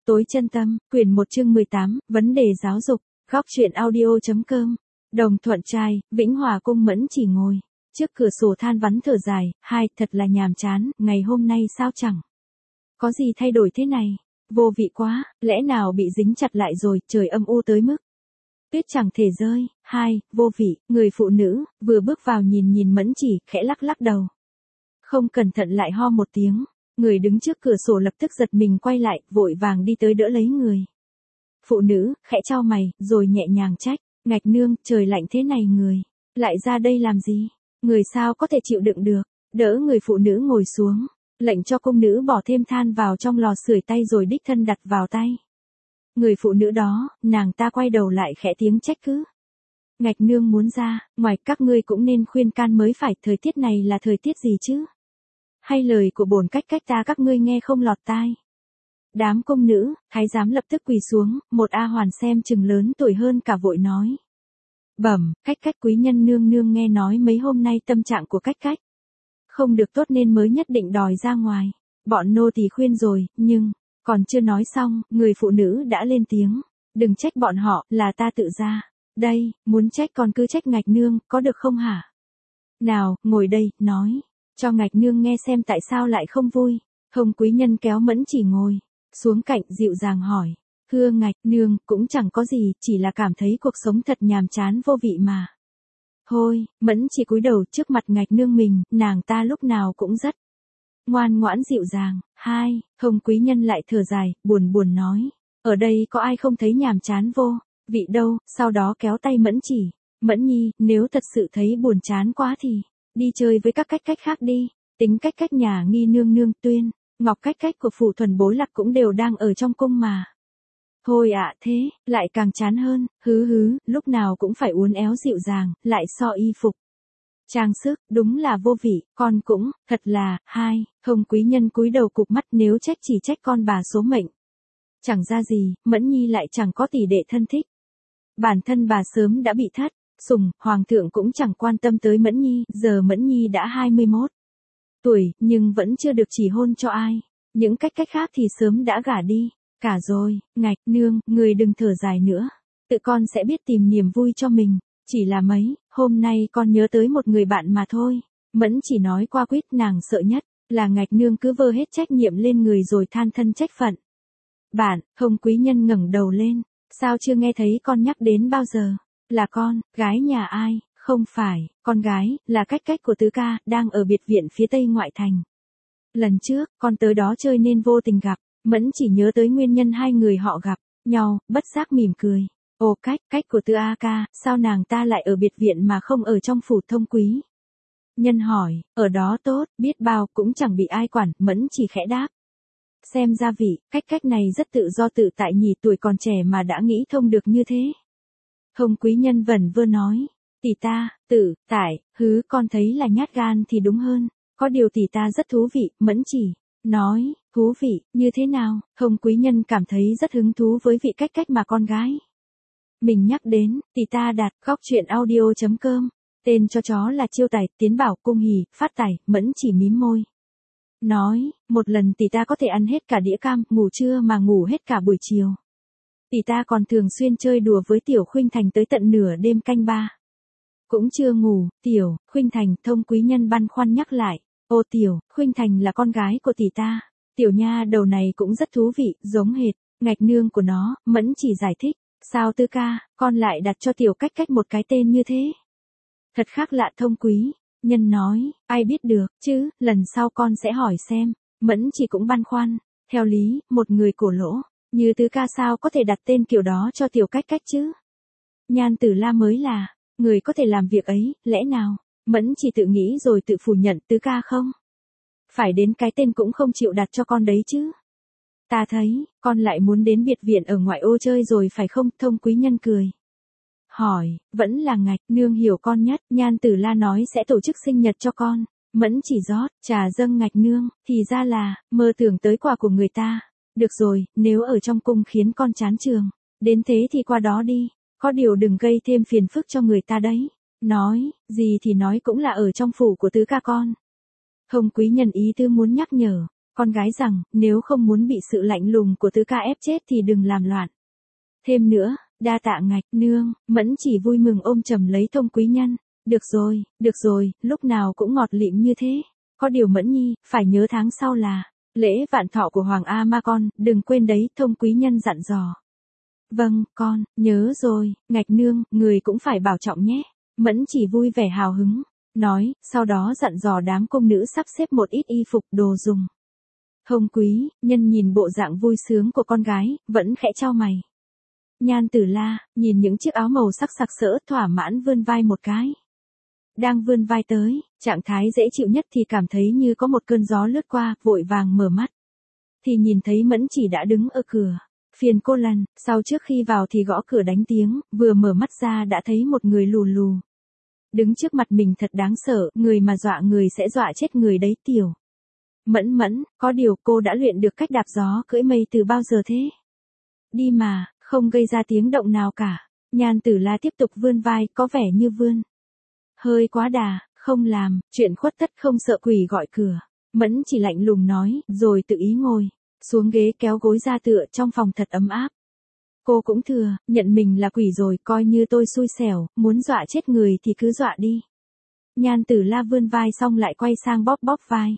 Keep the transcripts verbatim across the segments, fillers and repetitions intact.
Tối chân tâm, quyển một chương mười tám, vấn đề giáo dục, góc truyện audio.com. Đồng Thuận trai, Vĩnh Hòa cung Mẫn Chỉ ngồi trước cửa sổ than vắn thở dài, hai, thật là nhàm chán, ngày hôm nay sao chẳng có gì thay đổi thế này, vô vị quá, lẽ nào bị dính chặt lại rồi, trời âm u tới mức tuyết chẳng thể rơi, hai, vô vị, người phụ nữ, vừa bước vào nhìn nhìn Mẫn Chỉ, khẽ lắc lắc đầu. Không cẩn thận lại ho một tiếng, người đứng trước cửa sổ lập tức giật mình quay lại, vội vàng đi tới đỡ lấy người. Phụ nữ, khẽ chau mày, rồi nhẹ nhàng trách, Ngạch nương, trời lạnh thế này người, lại ra đây làm gì, người sao có thể chịu đựng được, đỡ người phụ nữ ngồi xuống, lệnh cho cung nữ bỏ thêm than vào trong lò sưởi tay rồi đích thân đặt vào tay. Người phụ nữ đó, nàng ta quay đầu lại khẽ tiếng trách cứ. Ngạch nương muốn ra, ngoài các ngươi cũng nên khuyên can mới phải, thời tiết này là thời tiết gì chứ? Hay lời của bổn cách cách ta các ngươi nghe không lọt tai? Đám công nữ, thái giám lập tức quỳ xuống, một A Hoàn xem chừng lớn tuổi hơn cả vội nói. Bẩm, cách cách quý nhân nương nương nghe nói mấy hôm nay tâm trạng của cách cách không được tốt nên mới nhất định đòi ra ngoài. Bọn nô tỳ khuyên rồi, nhưng còn chưa nói xong, người phụ nữ đã lên tiếng. Đừng trách bọn họ, là ta tự ra. Đây, muốn trách còn cứ trách Ngạch nương, có được không hả? Nào, ngồi đây, nói cho Ngạch nương nghe xem tại sao lại không vui. Hồng quý nhân kéo Mẫn Chỉ ngồi xuống cạnh, dịu dàng hỏi. Thưa Ngạch nương, cũng chẳng có gì, chỉ là cảm thấy cuộc sống thật nhàm chán vô vị mà. Thôi, Mẫn Chỉ cúi đầu trước mặt Ngạch nương mình, nàng ta lúc nào cũng rất ngoan ngoãn dịu dàng. Hai, Hồng quý nhân lại thở dài, buồn buồn nói. Ở đây có ai không thấy nhàm chán vô vị đâu, sau đó kéo tay Mẫn Chỉ. Mẫn nhi, nếu thật sự thấy buồn chán quá thì đi chơi với các cách cách khác đi. Tính cách cách nhà Nghi nương nương, Tuyên, Ngọc cách cách của phủ thuần bối lạc cũng đều đang ở trong cung mà. Thôi ạ, thế, lại càng chán hơn, hứ hứ, lúc nào cũng phải uốn éo dịu dàng, lại so y phục. Trang sức, đúng là vô vị, con cũng, thật là, hai, Hồng quý nhân cúi đầu cụp mắt, nếu trách chỉ trách con bà số mệnh. Chẳng ra gì, Mẫn nhi lại chẳng có tỷ đệ thân thích. Bản thân bà sớm đã bị thất sủng, hoàng thượng cũng chẳng quan tâm tới Mẫn nhi, giờ Mẫn nhi đã hai mươi mốt tuổi, nhưng vẫn chưa được chỉ hôn cho ai. Những cách cách khác thì sớm đã gả đi cả rồi. Ngạch nương, người đừng thở dài nữa, tự con sẽ biết tìm niềm vui cho mình. Chỉ là mấy hôm nay con nhớ tới một người bạn mà thôi. Mẫn Chỉ nói qua quýt, nàng sợ nhất là Ngạch nương cứ vơ hết trách nhiệm lên người rồi than thân trách phận. Bạn, Hồng quý nhân ngẩng đầu lên, sao chưa nghe thấy con nhắc đến bao giờ? Là con, gái nhà ai? Không phải, con gái, là cách cách của tứ ca, đang ở biệt viện phía tây ngoại thành. Lần trước, con tới đó chơi nên vô tình gặp. Mẫn Chỉ nhớ tới nguyên nhân hai người họ gặp nhau, bất giác mỉm cười. Ồ, cách, cách của Tư A ca, sao nàng ta lại ở biệt viện mà không ở trong phủ thông quý? Nhân hỏi, ở đó tốt, biết bao, cũng chẳng bị ai quản. Mẫn Chỉ khẽ đáp. Xem ra vị, cách cách này rất tự do tự tại nhỉ, tuổi còn trẻ mà đã nghĩ thông được như thế. Hồng quý nhân vẩn vơ nói. Tỷ ta, tự, tại, hứ, con thấy là nhát gan thì đúng hơn. Có điều tỷ ta rất thú vị, Mẫn Chỉ nói. Thú vị, như thế nào? Hồng quý nhân cảm thấy rất hứng thú với vị cách cách mà con gái mình nhắc đến. Tỷ ta đặt góc truyện audio.com. Tên cho chó là Chiêu Tài, Tiến Bảo, Cung Hỉ, Phát Tài. Mẫn Chỉ mím môi. Nói, một lần tỷ ta có thể ăn hết cả đĩa cam, ngủ trưa mà ngủ hết cả buổi chiều. Tỷ ta còn thường xuyên chơi đùa với Tiểu Khuynh Thành tới tận nửa đêm canh ba. Cũng chưa ngủ. Tiểu Khuynh Thành, Thông quý nhân băn khoăn nhắc lại. Ô, Tiểu Khuynh Thành là con gái của tỷ ta. Tiểu nha đầu này cũng rất thú vị, giống hệt Ngạch nương của nó. Mẫn Chỉ giải thích. Sao Tư ca, con lại đặt cho Tiểu cách cách một cái tên như thế? Thật khác lạ. Thông quý nhân nói, ai biết được chứ, lần sau con sẽ hỏi xem. Mẫn Chỉ cũng băn khoăn. Theo lý, một người cổ lỗ như Tư ca sao có thể đặt tên kiểu đó cho Tiểu cách cách chứ? Nhan Tử La mới là người có thể làm việc ấy, lẽ nào? Mẫn Chỉ tự nghĩ rồi tự phủ nhận. Tứ ca không phải đến cái tên cũng không chịu đặt cho con đấy chứ? Ta thấy, con lại muốn đến biệt viện ở ngoại ô chơi rồi phải không? Thông quý nhân cười. Hỏi, vẫn là Ngạch nương hiểu con nhất. Nhan Tử La nói sẽ tổ chức sinh nhật cho con. Mẫn Chỉ rót trà dâng Ngạch nương, thì ra là mơ tưởng tới quà của người ta. Được rồi, nếu ở trong cung khiến con chán trường đến thế thì qua đó đi. Có điều đừng gây thêm phiền phức cho người ta đấy. Nói, gì thì nói cũng là ở trong phủ của tứ ca con. Hồng quý nhân ý tư muốn nhắc nhở. con gái rằng, nếu không muốn bị sự lạnh lùng của tứ ca ép chết thì đừng làm loạn. Thêm nữa, đa tạ ngạch nương, Mẫn chỉ vui mừng ôm chầm lấy Thông Quý Nhân. Được rồi, được rồi, lúc nào cũng ngọt lịm như thế. Có điều Mẫn nhi, phải nhớ tháng sau là lễ vạn thọ của Hoàng A Ma con, đừng quên đấy, Thông Quý Nhân dặn dò. Vâng, con, nhớ rồi, ngạch nương, người cũng phải bảo trọng nhé. Mẫn chỉ vui vẻ hào hứng, nói, sau đó dặn dò đám cung nữ sắp xếp một ít y phục đồ dùng. Thông Quý Nhân nhìn bộ dạng vui sướng của con gái, vẫn khẽ chau mày. Nhan Tử La, nhìn những chiếc áo màu sắc sặc sỡ, thỏa mãn vươn vai một cái. Đang vươn vai tới, trạng thái dễ chịu nhất thì cảm thấy như có một cơn gió lướt qua, vội vàng mở mắt. Thì nhìn thấy Mẫn chỉ đã đứng ở cửa. Phiền cô lần, sau trước khi vào thì gõ cửa đánh tiếng, vừa mở mắt ra đã thấy một người lù lù. Đứng trước mặt mình thật đáng sợ, người mà dọa người sẽ dọa chết người đấy tiểu. Mẫn Mẫn, có điều cô đã luyện được cách đạp gió cưỡi mây từ bao giờ thế? Đi mà, không gây ra tiếng động nào cả. Nhan Tử La tiếp tục vươn vai, có vẻ như vươn hơi quá đà, không làm, chuyện khuất tất không sợ quỷ gọi cửa. Mẫn chỉ lạnh lùng nói, rồi tự ý ngồi xuống ghế kéo gối ra tựa, trong phòng thật ấm áp. Cô cũng thừa, nhận mình là quỷ rồi, coi như tôi xui xẻo, muốn dọa chết người thì cứ dọa đi. Nhan Tử La vươn vai xong lại quay sang bóp bóp vai.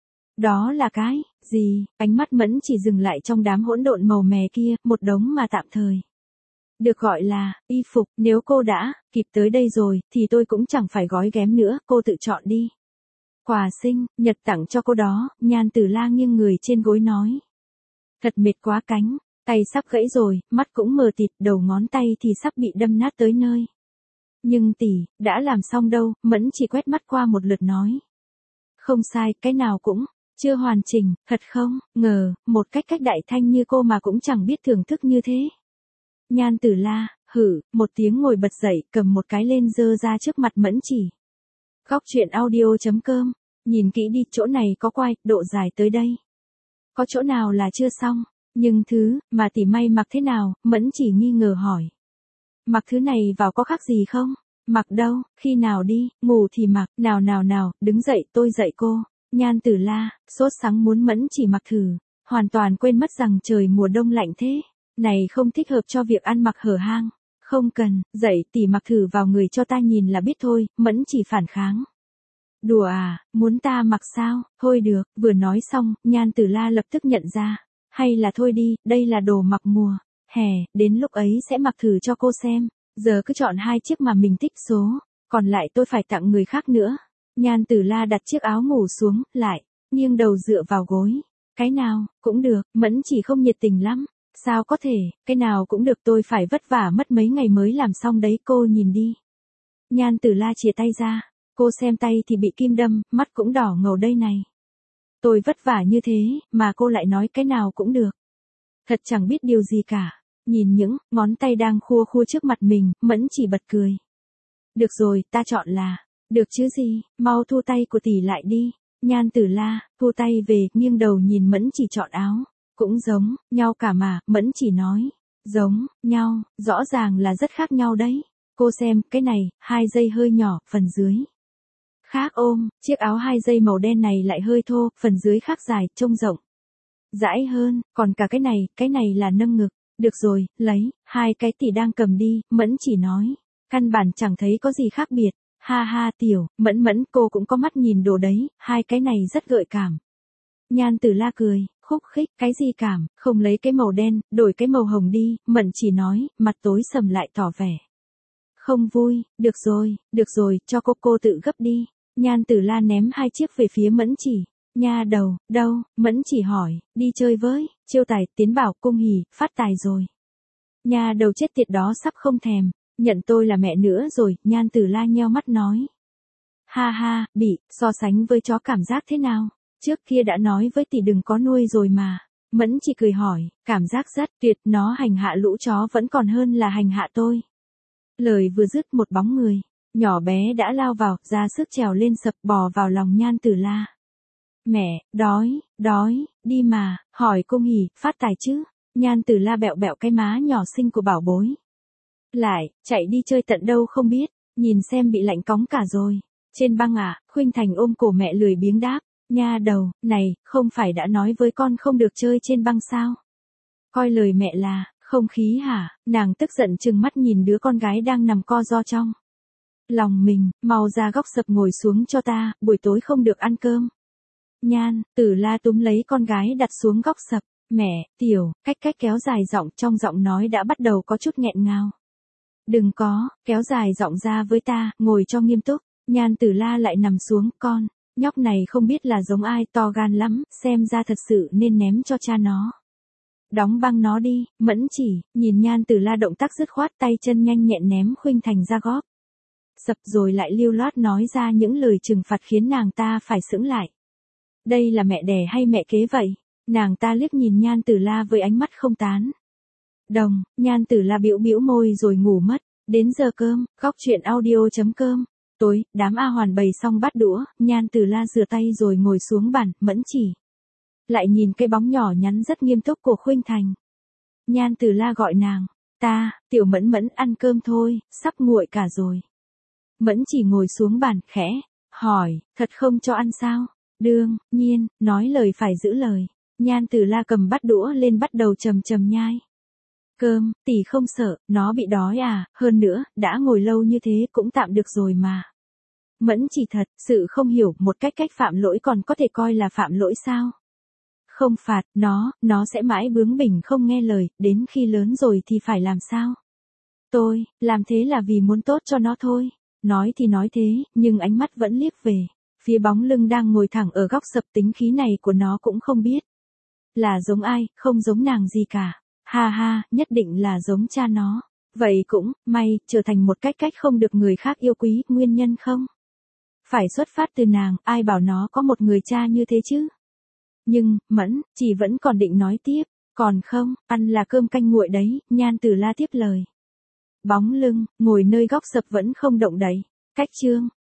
Đó là cái gì? Ánh mắt Mẫn chỉ dừng lại trong đám hỗn độn màu mè kia, một đống mà tạm thời được gọi là y phục. Nếu cô đã kịp tới đây rồi, thì tôi cũng chẳng phải gói ghém nữa, cô tự chọn đi. Quà sinh nhật tặng cho cô đó. Nhan Tử La nghiêng người trên gối nói. Thật mệt quá, cánh tay sắp gãy rồi, mắt cũng mờ tịt, đầu ngón tay thì sắp bị đâm nát tới nơi. Nhưng tỷ, đã làm xong đâu. Mẫn chỉ quét mắt qua một lượt nói. Không sai, cái nào cũng chưa hoàn chỉnh, thật không ngờ, một cách cách đại thanh như cô mà cũng chẳng biết thưởng thức như thế. Nhan Tử La, hử, một tiếng ngồi bật dậy, cầm một cái lên dơ ra trước mặt Mẫn chỉ. Góc truyện audio chấm com, nhìn kỹ đi, chỗ này có quai, độ dài tới đây. Có chỗ nào là chưa xong, nhưng thứ mà tỷ may mặc thế nào? Mẫn chỉ nghi ngờ hỏi. Mặc thứ này vào có khác gì không? Mặc đâu, khi nào đi, ngủ thì mặc, nào nào nào, đứng dậy, tôi dạy cô. Nhan Tử La, sốt sắng muốn Mẫn chỉ mặc thử, hoàn toàn quên mất rằng trời mùa đông lạnh thế. Này không thích hợp cho việc ăn mặc hở hang. Không cần, dậy tỷ mặc thử vào người cho ta nhìn là biết thôi. Mẫn chỉ phản kháng. Đùa à, muốn ta mặc sao? Thôi được, vừa nói xong, Nhan Tử La lập tức nhận ra. Hay là thôi đi, đây là đồ mặc mùa hè, đến lúc ấy sẽ mặc thử cho cô xem. Giờ cứ chọn hai chiếc mà mình thích số, còn lại tôi phải tặng người khác nữa. Nhan Tử La đặt chiếc áo ngủ xuống, lại nghiêng đầu dựa vào gối. Cái nào cũng được. Mẫn chỉ không nhiệt tình lắm. Sao có thể, cái nào cũng được, tôi phải vất vả mất mấy ngày mới làm xong đấy, cô nhìn đi. Nhan Tử La chìa tay ra, cô xem tay thì bị kim đâm, mắt cũng đỏ ngầu đây này. Tôi vất vả như thế, mà cô lại nói cái nào cũng được. Thật chẳng biết điều gì cả. Nhìn những ngón tay đang khua khua trước mặt mình, Mẫn chỉ bật cười. Được rồi, ta chọn là, được chứ gì, mau thu tay của tỷ lại đi. Nhan Tử La, thu tay về, nghiêng đầu nhìn Mẫn chỉ chọn áo. Cũng giống nhau cả mà. Mẫn chỉ nói. Giống nhau, rõ ràng là rất khác nhau đấy. Cô xem, cái này, hai dây hơi nhỏ, phần dưới khác ôm, chiếc áo hai dây màu đen này lại hơi thô, phần dưới khác dài, trông rộng, dãi hơn, còn cả cái này, cái này là nâng ngực. Được rồi, lấy, hai cái tỷ đang cầm đi. Mẫn chỉ nói. Căn bản chẳng thấy có gì khác biệt. Ha ha tiểu, Mẫn Mẫn, cô cũng có mắt nhìn đồ đấy, hai cái này rất gợi cảm. Nhan Tử La cười, khúc khích, cái gì cảm, không lấy cái màu đen, đổi cái màu hồng đi. Mẫn chỉ nói, mặt tối sầm lại tỏ vẻ không vui. Được rồi, được rồi, cho cô cô tự gấp đi. Nhan Tử La ném hai chiếc về phía Mẫn chỉ. Nha đầu, đâu? Mẫn chỉ hỏi, đi chơi với Chiêu Tài, Tiến Bảo, Cung Hỉ, Phát Tài rồi. Nha đầu chết tiệt đó sắp không thèm nhận tôi là mẹ nữa rồi. Nhan Tử La nheo mắt nói. Ha ha, bị, so sánh với chó cảm giác thế nào? Trước kia đã nói với tỷ đừng có nuôi rồi mà. Mẫn chỉ cười hỏi, cảm giác rất tuyệt, nó hành hạ lũ chó vẫn còn hơn là hành hạ tôi. Lời vừa dứt, một bóng người nhỏ bé đã lao vào, ra sức trèo lên sập, bò vào lòng Nhan Tử La. Mẹ, đói, đói, đi mà, hỏi Cung Hỉ, Phát Tài chứ. Nhan Tử La bẹo bẹo cái má nhỏ xinh của bảo bối. Lại, chạy đi chơi tận đâu không biết, nhìn xem bị lạnh cóng cả rồi. Trên băng à? Khuynh Thành ôm cổ mẹ lười biếng đáp. Nha đầu, này, không phải đã nói với con không được chơi trên băng sao? Coi lời mẹ là, không khí hả? Nàng tức giận trừng mắt nhìn đứa con gái đang nằm co ro trong lòng mình, mau ra góc sập ngồi xuống cho ta, buổi tối không được ăn cơm. Nhan, Tử La túm lấy con gái đặt xuống góc sập, mẹ, tiểu, cách cách kéo dài giọng trong giọng nói đã bắt đầu có chút nghẹn ngào. Đừng có, kéo dài giọng ra với ta, ngồi cho nghiêm túc. Nhan Tử La lại nằm xuống, con, nhóc này không biết là giống ai, to gan lắm, xem ra thật sự nên ném cho cha nó. Đóng băng nó đi, Mẫn Chỉ, nhìn Nhan Tử La động tác dứt khoát, tay chân nhanh nhẹn ném Khuynh Thành ra góp sập rồi lại lưu loát nói ra những lời trừng phạt khiến nàng ta phải sững lại. Đây là mẹ đẻ hay mẹ kế vậy? Nàng ta liếc nhìn Nhan Tử La với ánh mắt không tán đồng. Nhan Tử La bĩu bĩu môi rồi ngủ mất. Đến giờ cơm, góc truyện audio chấm com. Tối, đám A Hoàn bày xong bát đũa, Nhan Tử La rửa tay rồi ngồi xuống bàn, Mẫn Chỉ lại nhìn cái bóng nhỏ nhắn rất nghiêm túc của Khuynh Thành. Nhan Tử La gọi nàng, ta, tiểu Mẫn Mẫn ăn cơm thôi, sắp nguội cả rồi. Mẫn Chỉ ngồi xuống bàn, khẽ hỏi, thật không cho ăn sao? Đương nhiên, nói lời phải giữ lời. Nhan Tử La cầm bát đũa lên bắt đầu chầm chầm nhai cơm, tỷ không sợ, nó bị đói à, hơn nữa, đã ngồi lâu như thế cũng tạm được rồi mà. Mẫn Chỉ thật sự không hiểu, một cách cách phạm lỗi còn có thể coi là phạm lỗi sao? Không phạt, nó, nó sẽ mãi bướng bỉnh không nghe lời, đến khi lớn rồi thì phải làm sao? Tôi, làm thế là vì muốn tốt cho nó thôi. Nói thì nói thế, nhưng ánh mắt vẫn liếc về phía bóng lưng đang ngồi thẳng ở góc sập, tính khí này của nó cũng không biết là giống ai, không giống nàng gì cả. Ha ha, nhất định là giống cha nó. Vậy cũng, may, trở thành một cách cách không được người khác yêu quý, nguyên nhân không? Phải xuất phát từ nàng, ai bảo nó có một người cha như thế chứ? Nhưng, Mẫn, chỉ vẫn còn định nói tiếp, còn không, ăn là cơm canh nguội đấy, Nhan Tử La tiếp lời. Bóng lưng, ngồi nơi góc sập vẫn không động đậy. Cách chương.